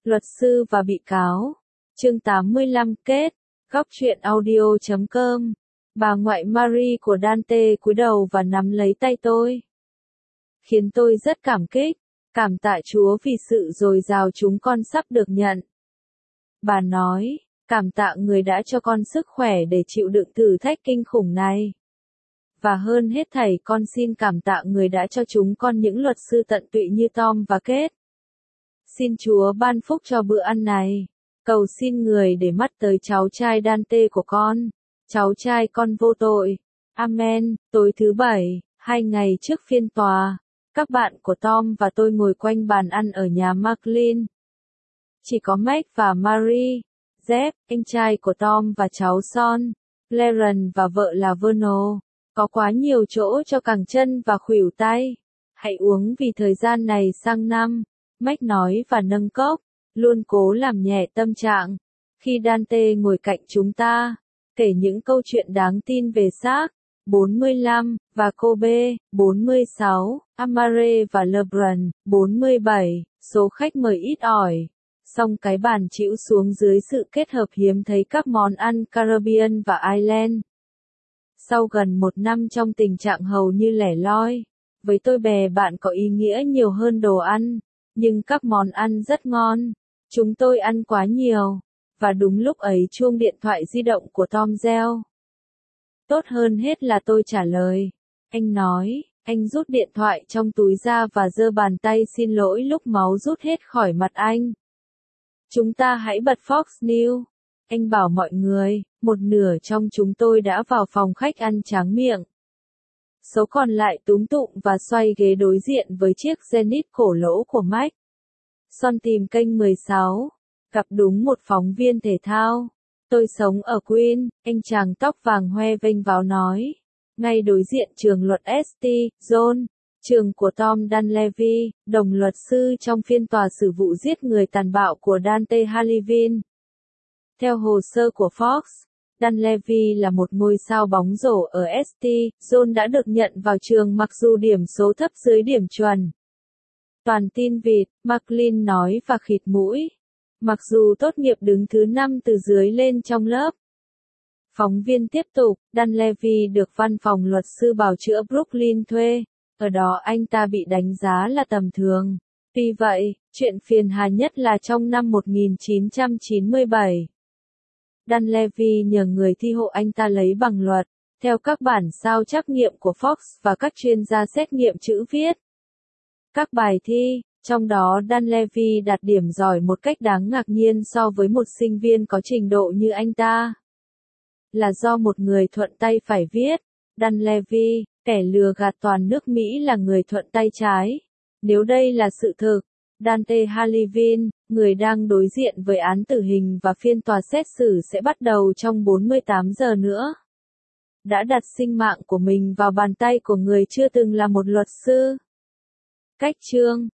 Luật sư và bị cáo. Chương 85 kết. Góc truyện audio.com. Bà ngoại Marie của Dante cúi đầu và nắm lấy tay tôi, khiến tôi rất cảm kích. Cảm tạ Chúa vì sự dồi dào chúng con sắp được nhận. Bà nói, cảm tạ Người đã cho con sức khỏe để chịu đựng thử thách kinh khủng này. Và hơn hết thảy con xin cảm tạ Người đã cho chúng con những luật sư tận tụy như Tom và Kate. Xin Chúa ban phúc cho bữa ăn này. Cầu xin Người để mắt tới cháu trai Dante của con. Cháu trai con vô tội. Amen. Tối thứ Bảy, 2 ngày trước phiên tòa, các bạn của Tom và tôi ngồi quanh bàn ăn ở nhà Maclean. Chỉ có Mac và Marie, Jeff, anh trai của Tom và cháu Son, Clarence và vợ là Verno. Có quá nhiều chỗ cho cẳng chân và khuỷu tay. Hãy uống vì thời gian này sang năm, Mac nói và nâng cốc, luôn cố làm nhẹ tâm trạng. Khi Dante ngồi cạnh chúng ta, kể những câu chuyện đáng tin về xác, 45, và Kobe, 46, Amare và LeBron, 47, số khách mời ít ỏi. Song cái bàn chĩu xuống dưới sự kết hợp hiếm thấy các món ăn Caribbean và Ireland. Sau gần 1 năm trong tình trạng hầu như lẻ loi, với tôi bè bạn có ý nghĩa nhiều hơn đồ ăn, nhưng các món ăn rất ngon. Chúng tôi ăn quá nhiều, và đúng lúc ấy chuông điện thoại di động của Tom reo. Tốt hơn hết là tôi trả lời. Anh nói, anh rút điện thoại trong túi ra và giơ bàn tay xin lỗi lúc máu rút hết khỏi mặt anh. Chúng ta hãy bật Fox News. Anh bảo mọi người, một nửa trong chúng tôi đã vào phòng khách ăn tráng miệng. Số còn lại túm tụm và xoay ghế đối diện với chiếc Zenith cổ lỗ của Mac. Son tìm kênh 16, gặp đúng một phóng viên thể thao. Tôi sống ở Queen, anh chàng tóc vàng hoe vênh váo nói. Ngay đối diện trường luật St. John, trường của Tom Dunleavy, đồng luật sư trong phiên tòa xử vụ giết người tàn bạo của Dante Halivin. Theo hồ sơ của Fox, Dunleavy là một ngôi sao bóng rổ ở St. John đã được nhận vào trường mặc dù điểm số thấp dưới điểm chuẩn. Toàn tin vịt, Maclean nói và khịt mũi. Mặc dù tốt nghiệp đứng thứ 5 từ dưới lên trong lớp. Phóng viên tiếp tục, Dunleavy được văn phòng luật sư bào chữa Brooklyn thuê. Ở đó anh ta bị đánh giá là tầm thường. Tuy vậy, chuyện phiền hà nhất là trong năm 1997. Dunleavy nhờ người thi hộ anh ta lấy bằng luật, theo các bản sao trắc nghiệm của Fox và các chuyên gia xét nghiệm chữ viết. Các bài thi, trong đó Dunleavy đạt điểm giỏi một cách đáng ngạc nhiên so với một sinh viên có trình độ như anh ta. Là do một người thuận tay phải viết. Dunleavy, kẻ lừa gạt toàn nước Mỹ là người thuận tay trái. Nếu đây là sự thực, Dante Halivin, người đang đối diện với án tử hình và phiên tòa xét xử sẽ bắt đầu trong 48 giờ nữa, đã đặt sinh mạng của mình vào bàn tay của người chưa từng là một luật sư. Cách chương